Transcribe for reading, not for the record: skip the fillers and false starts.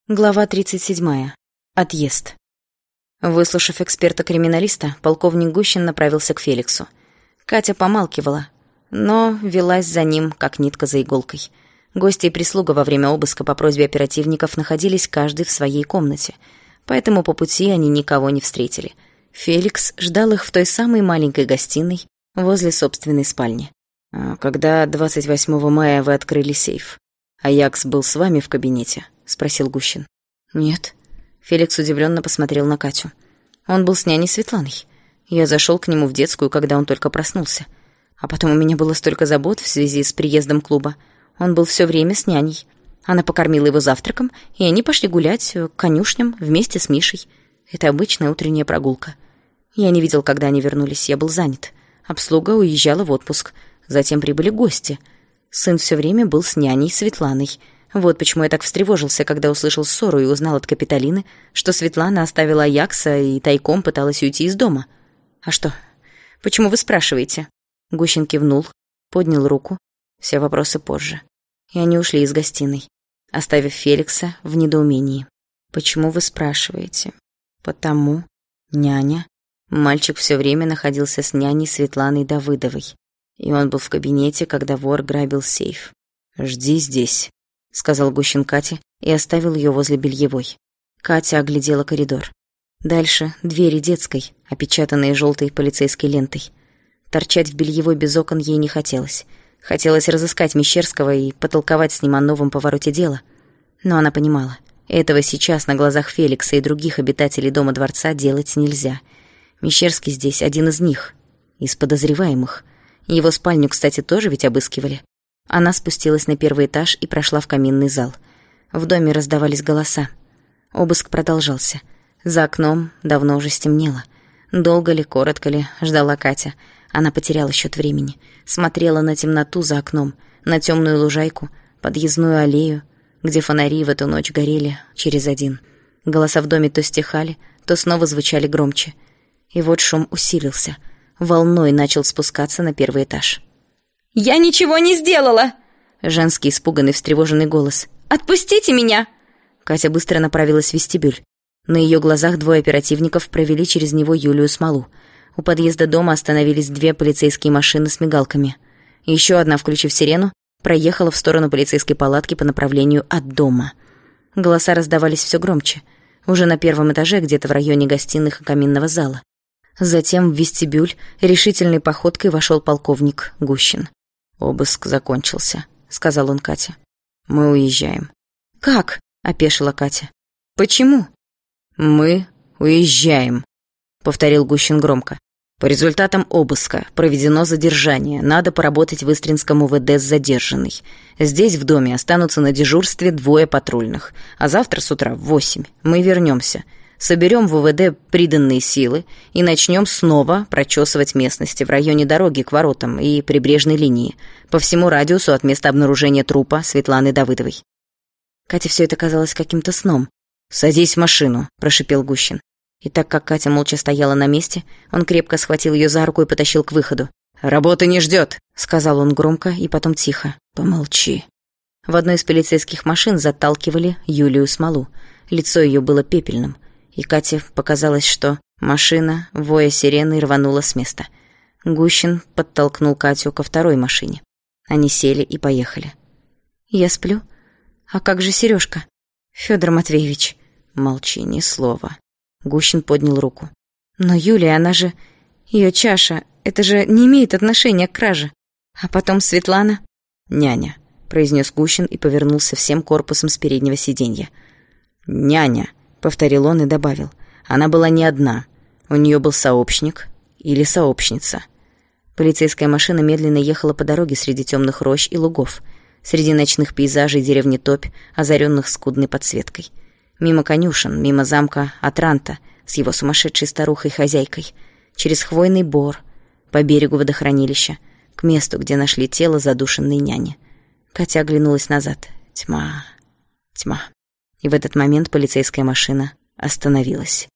Глава 37. Отъезд. Выслушав эксперта-криминалиста, полковник Гущин направился к Феликсу. Катя помалкивала, но велась за ним, как нитка за иголкой. Гости и прислуга во время обыска по просьбе оперативников находились каждый в своей комнате, поэтому по пути они никого не встретили. Феликс ждал их в той самой маленькой гостиной возле собственной спальни. «Когда 28 мая вы открыли сейф, Аякс был с вами в кабинете?» — спросил Гущин. «Нет». Феликс удивленно посмотрел на Катю. «Он был с няней Светланой. Я зашел к нему в детскую, когда он только проснулся. А потом у меня было столько забот в связи с приездом клуба. Он был все время с няней. Она покормила его завтраком, и они пошли гулять к конюшням вместе с Мишей. Это обычная утренняя прогулка. Я не видел, когда они вернулись, я был занят. Обслуга уезжала в отпуск. Затем прибыли гости. Сын все время был с няней Светланой. Вот почему я так встревожился, когда услышал ссору и узнал от Капитолины, что Светлана оставила Аякса и тайком пыталась уйти из дома. А что? Почему вы спрашиваете?» Гущин кивнул, поднял руку. Все вопросы позже. И они ушли из гостиной, оставив Феликса в недоумении. «Почему вы спрашиваете?» «Потому, няня...» Мальчик все время находился с няней Светланой Давыдовой. И он был в кабинете, когда вор грабил сейф. «Жди здесь», — сказал Гущин Кате и оставил ее возле бельевой. Катя оглядела коридор. Дальше двери детской, опечатанные желтой полицейской лентой. Торчать в бельевой без окон ей не хотелось. Хотелось разыскать Мещерского и потолковать с ним о новом повороте дела. Но она понимала, этого сейчас на глазах Феликса и других обитателей дома-дворца делать нельзя. Мещерский здесь один из них, из подозреваемых. Его спальню, кстати, тоже ведь обыскивали. Она спустилась на первый этаж и прошла в каминный зал. В доме раздавались голоса. Обыск продолжался. За окном давно уже стемнело. Долго ли, коротко ли, ждала Катя. Она потеряла счет времени. Смотрела на темноту за окном, на темную лужайку, подъездную аллею, где фонари в эту ночь горели через один. Голоса в доме то стихали, то снова звучали громче. И вот шум усилился. Волной начал спускаться на первый этаж. «Я ничего не сделала!» Женский испуганный, встревоженный голос. «Отпустите меня!» Катя быстро направилась в вестибюль. На ее глазах двое оперативников провели через него Юлию Смолу. У подъезда дома остановились две полицейские машины с мигалками. Еще одна, включив сирену, проехала в сторону полицейской палатки по направлению от дома. Голоса раздавались все громче. Уже на первом этаже, где-то в районе гостиных и каминного зала. Затем в вестибюль решительной походкой вошел полковник Гущин. «Обыск закончился», — сказал он Кате. «Мы уезжаем». «Как?» — опешила Катя. «Почему?» «Мы уезжаем», — повторил Гущин громко. «По результатам обыска проведено задержание. Надо поработать в Истринском УВД с задержанной. Здесь, в доме, останутся на дежурстве двое патрульных. А завтра с утра в 8 мы вернемся. Соберем в УВД приданные силы и начнем снова прочесывать местности в районе дороги к воротам и прибрежной линии, по всему радиусу от места обнаружения трупа Светланы Давыдовой». Кате все это казалось каким-то сном. «Садись в машину», — прошипел Гущин. И так как Катя молча стояла на месте, он крепко схватил ее за руку и потащил к выходу. «Работа не ждет», — сказал он громко и потом тихо. «Помолчи». В одной из полицейских машин заталкивали Юлию Смолу. Лицо ее было пепельным. И Кате показалось, что машина, воя сирены, рванула с места. Гущин подтолкнул Катю ко второй машине. Они сели и поехали. «Я сплю? А как же Сережка? Федор Матвеевич?» «Молчи, ни слова». Гущин поднял руку. «Но Юлия, она же... Ее чаша, это же не имеет отношения к краже. А потом Светлана...» «Няня», — произнес Гущин и повернулся всем корпусом с переднего сиденья. «Няня», — повторил он и добавил. «Она была не одна. У нее был сообщник или сообщница». Полицейская машина медленно ехала по дороге среди темных рощ и лугов, среди ночных пейзажей деревни Топь, озаренных скудной подсветкой. Мимо конюшен, мимо замка Атранта с его сумасшедшей старухой-хозяйкой, через хвойный бор, по берегу водохранилища, к месту, где нашли тело задушенной няни. Катя оглянулась назад. Тьма, тьма. И в этот момент полицейская машина остановилась.